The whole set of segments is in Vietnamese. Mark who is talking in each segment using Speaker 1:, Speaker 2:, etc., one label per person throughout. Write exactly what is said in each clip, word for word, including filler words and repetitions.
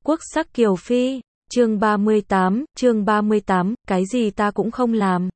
Speaker 1: Quốc sắc kiều phi, chương ba mươi tám, chương ba mươi tám, cái gì ta cũng không làm.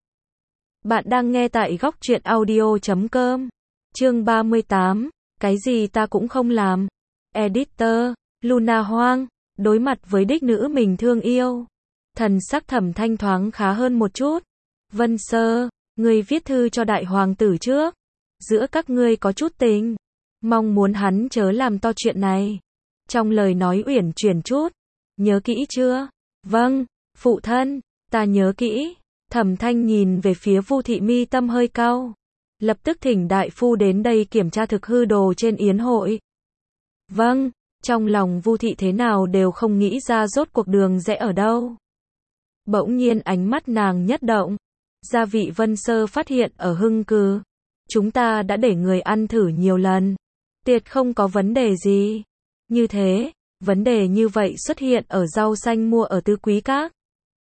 Speaker 1: Bạn đang nghe tại góc truyện audio chấm com. Chương ba mươi tám, cái gì ta cũng không làm. Editor, Luna Hoang, đối mặt với đích nữ mình thương yêu. Thần sắc Thẩm Thanh thoáng khá hơn một chút. Vân Sơ, ngươi viết thư cho đại hoàng tử trước. Giữa các ngươi có chút tình. Mong muốn hắn chớ làm to chuyện này. Trong lời nói uyển chuyển chút. Nhớ kỹ chưa? Vâng, phụ thân, ta nhớ kỹ. Thẩm Thanh nhìn về phía Vu Thị, mi tâm hơi cau. Lập tức thỉnh đại phu đến đây kiểm tra thực hư đồ trên yến hội. Vâng, trong lòng Vu Thị thế nào đều không nghĩ ra rốt cuộc đường rẽ ở đâu. Bỗng nhiên ánh mắt nàng nhất động. Gia vị Vân Sơ phát hiện ở Hưng Cừ. Chúng ta đã để người ăn thử nhiều lần. Tiệt không có vấn đề gì. Như thế, vấn đề như vậy xuất hiện ở rau xanh mua ở Tứ Quý Các.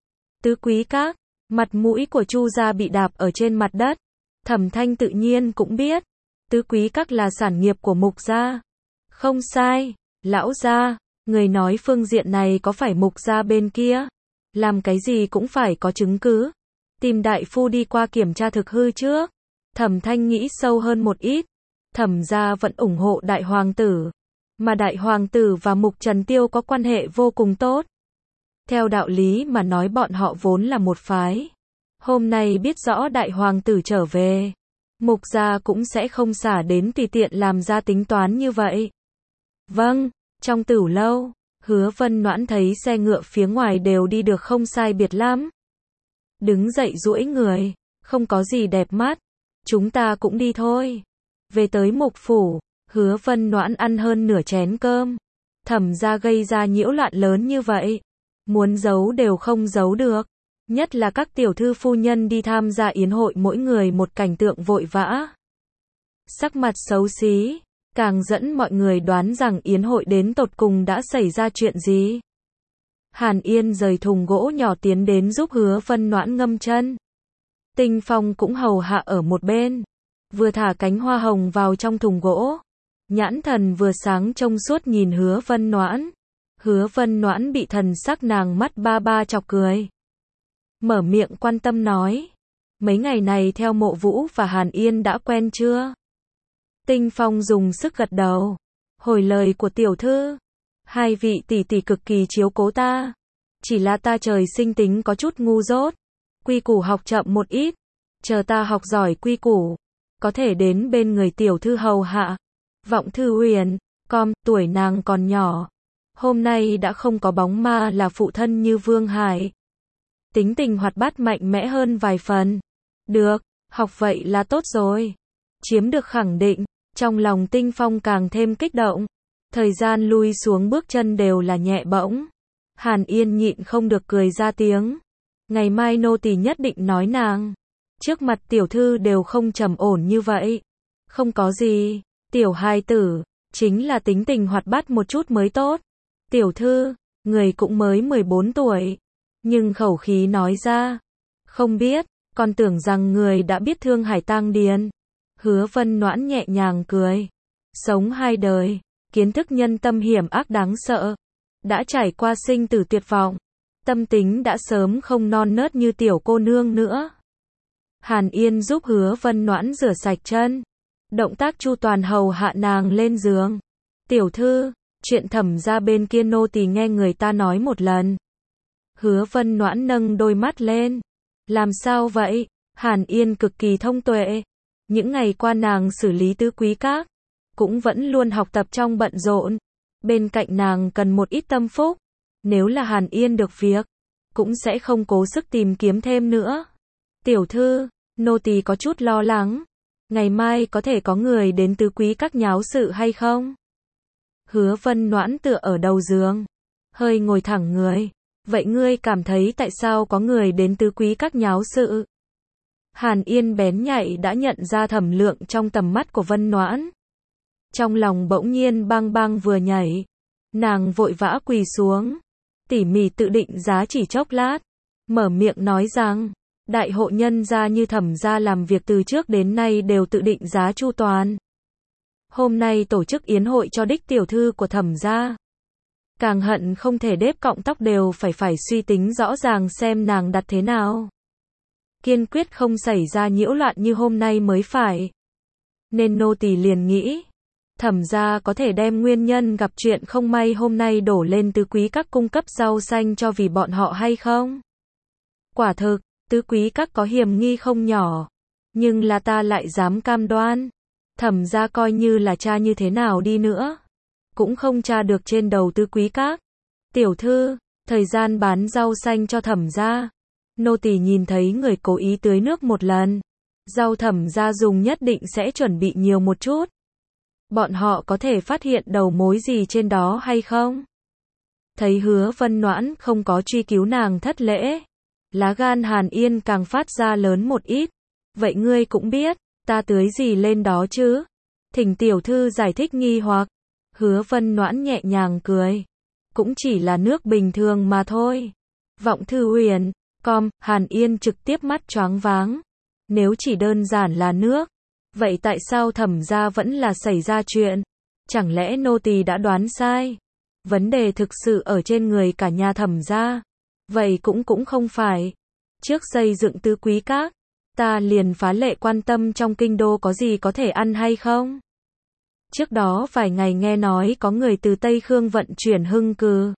Speaker 1: Tứ Quý Các, mặt mũi của Chu gia bị đạp ở trên mặt đất. Thẩm Thanh tự nhiên cũng biết, Tứ Quý Các là sản nghiệp của Mục gia. Không sai, lão gia, người nói phương diện này có phải Mục gia bên kia? Làm cái gì cũng phải có chứng cứ. Tìm đại phu đi qua kiểm tra thực hư trước. Thẩm Thanh nghĩ sâu hơn một ít. Thẩm gia vẫn ủng hộ đại hoàng tử. Mà đại hoàng tử và Mục Trần Tiêu có quan hệ vô cùng tốt. Theo đạo lý mà nói bọn họ vốn là một phái. Hôm nay biết rõ đại hoàng tử trở về. Mục gia cũng sẽ không xả đến tùy tiện làm ra tính toán như vậy. Vâng, trong tửu lâu, Hứa Vân Noãn thấy xe ngựa phía ngoài đều đi được không sai biệt lắm. Đứng dậy duỗi người, không có gì đẹp mắt. Chúng ta cũng đi thôi. Về tới Mục phủ. Hứa Vân Noãn ăn hơn nửa chén cơm. Thẩm gia gây ra nhiễu loạn lớn như vậy. Muốn giấu đều không giấu được. Nhất là các tiểu thư phu nhân đi tham gia yến hội mỗi người một cảnh tượng vội vã. Sắc mặt xấu xí. Càng dẫn mọi người đoán rằng yến hội đến tột cùng đã xảy ra chuyện gì. Hàn Yên rời thùng gỗ nhỏ tiến đến giúp Hứa Vân Noãn ngâm chân. Tinh Phong cũng hầu hạ ở một bên. Vừa thả cánh hoa hồng vào trong thùng gỗ. Nhãn thần vừa sáng trông suốt nhìn Hứa Vân Noãn. Hứa Vân Noãn bị thần sắc nàng mắt ba ba chọc cười. Mở miệng quan tâm nói. Mấy ngày này theo Mộ Vũ và Hàn Yên đã quen chưa? Tinh Phong dùng sức gật đầu. Hồi lời của tiểu thư. Hai vị tỷ tỷ cực kỳ chiếu cố ta. Chỉ là ta trời sinh tính có chút ngu dốt. Quy củ học chậm một ít. Chờ ta học giỏi quy củ. Có thể đến bên người tiểu thư hầu hạ. Vọng Thư Huyền, com, tuổi nàng còn nhỏ. Hôm nay đã không có bóng ma là phụ thân như Vương Hải. Tính tình hoạt bát mạnh mẽ hơn vài phần. Được, học vậy là tốt rồi. Chiếm được khẳng định, trong lòng Tinh Phong càng thêm kích động. Thời gian lui xuống bước chân đều là nhẹ bỗng. Hàn Yên nhịn không được cười ra tiếng. Ngày mai nô tỳ nhất định nói nàng. Trước mặt tiểu thư đều không trầm ổn như vậy. Không có gì. Tiểu hài tử, chính là tính tình hoạt bát một chút mới tốt. Tiểu thư, người cũng mới mười bốn tuổi. Nhưng khẩu khí nói ra. Không biết, còn tưởng rằng người đã biết Thương Hải Tang Điền. Hứa Vân Noãn nhẹ nhàng cười. Sống hai đời, kiến thức nhân tâm hiểm ác đáng sợ. Đã trải qua sinh tử tuyệt vọng. Tâm tính đã sớm không non nớt như tiểu cô nương nữa. Hàn Yên giúp Hứa Vân Noãn rửa sạch chân. Động tác chu toàn hầu hạ nàng lên giường. Tiểu thư, chuyện Thẩm gia bên kia nô tỳ nghe người ta nói một lần. Hứa Vân Noãn nâng đôi mắt lên. Làm sao vậy? Hàn Yên cực kỳ thông tuệ. Những ngày qua nàng xử lý Tứ Quý Các. Cũng vẫn luôn học tập trong bận rộn. Bên cạnh nàng cần một ít tâm phúc. Nếu là Hàn Yên được việc. Cũng sẽ không cố sức tìm kiếm thêm nữa. Tiểu thư, nô tỳ có chút lo lắng. Ngày mai có thể có người đến Tứ Quý Các nháo sự hay không? Hứa Vân Noãn tựa ở đầu giường. Hơi ngồi thẳng người. Vậy ngươi cảm thấy tại sao có người đến Tứ Quý Các nháo sự? Hàn Yên bén nhạy đã nhận ra Thẩm Lượng trong tầm mắt của Vân Noãn. Trong lòng bỗng nhiên bang bang vừa nhảy. Nàng vội vã quỳ xuống. Tỉ mỉ tự định giá chỉ chốc lát. Mở miệng nói rằng. Đại hộ nhân gia như Thẩm gia làm việc từ trước đến nay đều tự định giá chu toàn. Hôm nay tổ chức yến hội cho đích tiểu thư của Thẩm gia. Càng hận không thể đếp cọng tóc đều phải phải suy tính rõ ràng xem nàng đặt thế nào. Kiên quyết không xảy ra nhiễu loạn như hôm nay mới phải. Nên nô tỳ liền nghĩ, Thẩm gia có thể đem nguyên nhân gặp chuyện không may hôm nay đổ lên tứ quý các cung cấp rau xanh cho vì bọn họ hay không? Quả thực, tứ quý các có hiểm nghi không nhỏ. Nhưng là ta lại dám cam đoan. Thẩm gia coi như là tra như thế nào đi nữa. Cũng không tra được trên đầu tứ quý các. Tiểu thư, thời gian bán rau xanh cho Thẩm gia. Nô tỳ nhìn thấy người cố ý tưới nước một lần. Rau Thẩm gia dùng nhất định sẽ chuẩn bị nhiều một chút. Bọn họ có thể phát hiện đầu mối gì trên đó hay không? Thấy Hứa Vân Noãn không có truy cứu nàng thất lễ. Lá gan Hàn Yên càng phát ra lớn một ít. Vậy ngươi cũng biết, ta tưới gì lên đó chứ? Thỉnh tiểu thư giải thích nghi hoặc. Hứa Vân Noãn nhẹ nhàng cười. Cũng chỉ là nước bình thường mà thôi. Vọng Thư Huyền, com, Hàn Yên trực tiếp mắt choáng váng. Nếu chỉ đơn giản là nước, vậy tại sao Thẩm gia vẫn là xảy ra chuyện? Chẳng lẽ nô tỳ đã đoán sai? Vấn đề thực sự ở trên người cả nhà Thẩm gia. Vậy cũng cũng không phải. Trước xây dựng tứ quý các, ta liền phá lệ quan tâm trong kinh đô có gì có thể ăn hay không? Trước đó vài ngày nghe nói có người từ Tây Khương vận chuyển hưng cừ.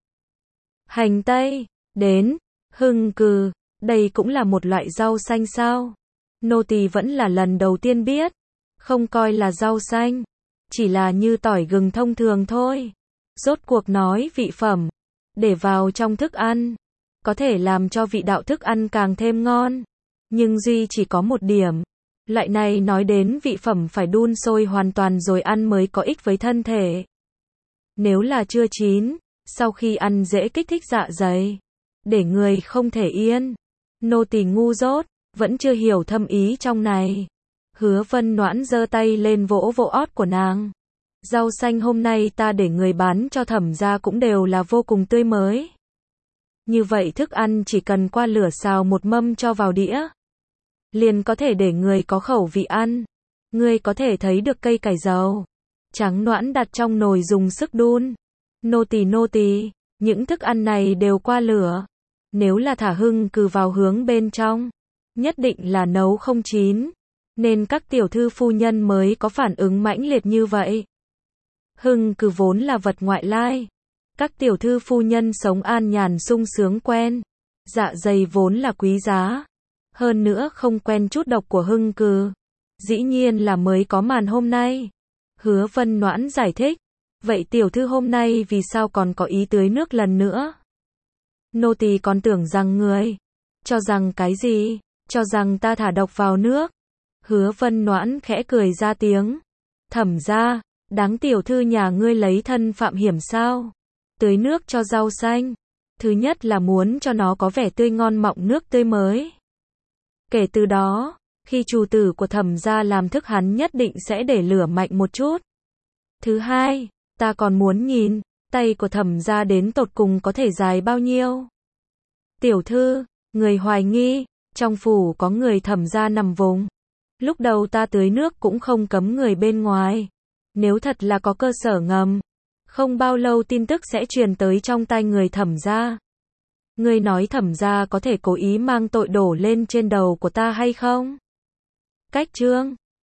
Speaker 1: Hành tây, đến, hưng cừ, đây cũng là một loại rau xanh sao? Nô tỳ vẫn là lần đầu tiên biết, không coi là rau xanh, chỉ là như tỏi gừng thông thường thôi. Rốt cuộc nói vị phẩm, để vào trong thức ăn, có thể làm cho vị đạo thức ăn càng thêm ngon. Nhưng duy chỉ có một điểm, loại này nói đến vị phẩm phải đun sôi hoàn toàn rồi ăn mới có ích với thân thể. Nếu là chưa chín, sau khi ăn dễ kích thích dạ dày, để người không thể yên. Nô tỳ ngu dốt, vẫn chưa hiểu thâm ý trong này. Hứa Vân Noãn giơ tay lên vỗ vỗ ót của nàng. Rau xanh hôm nay ta để người bán cho Thẩm gia cũng đều là vô cùng tươi mới. Như vậy thức ăn chỉ cần qua lửa xào một mâm cho vào đĩa, liền có thể để người có khẩu vị ăn. Ngươi có thể thấy được cây cải dầu trắng noãn đặt trong nồi dùng sức đun. Nô tỳ nô tỳ, những thức ăn này đều qua lửa. Nếu là thả hưng cừ vào hướng bên trong, nhất định là nấu không chín, nên các tiểu thư phu nhân mới có phản ứng mãnh liệt như vậy. Hưng cừ vốn là vật ngoại lai, các tiểu thư phu nhân sống an nhàn sung sướng quen, dạ dày vốn là quý giá, hơn nữa không quen chút độc của hưng cừ, dĩ nhiên là mới có màn hôm nay. Hứa Vân Noãn giải thích, vậy tiểu thư hôm nay vì sao còn có ý tưới nước lần nữa? Nô tỳ còn tưởng rằng người, cho rằng cái gì, cho rằng ta thả độc vào nước. Hứa Vân Noãn khẽ cười ra tiếng. Thẩm gia, đáng tiểu thư nhà ngươi lấy thân phạm hiểm sao? Tưới nước cho rau xanh, thứ nhất là muốn cho nó có vẻ tươi ngon mọng nước tươi mới. Kể từ đó, khi chủ tử của Thẩm gia làm thức hắn nhất định sẽ để lửa mạnh một chút. Thứ hai, ta còn muốn nhìn, tay của Thẩm gia đến tột cùng có thể dài bao nhiêu. Tiểu thư, người hoài nghi, trong phủ có người Thẩm gia nằm vùng. Lúc đầu ta tưới nước cũng không cấm người bên ngoài. Nếu thật là có cơ sở ngầm, không bao lâu tin tức sẽ truyền tới trong tai người Thẩm gia. Ngươi nói Thẩm gia có thể cố ý mang tội đổ lên trên đầu của ta hay không? Cách chương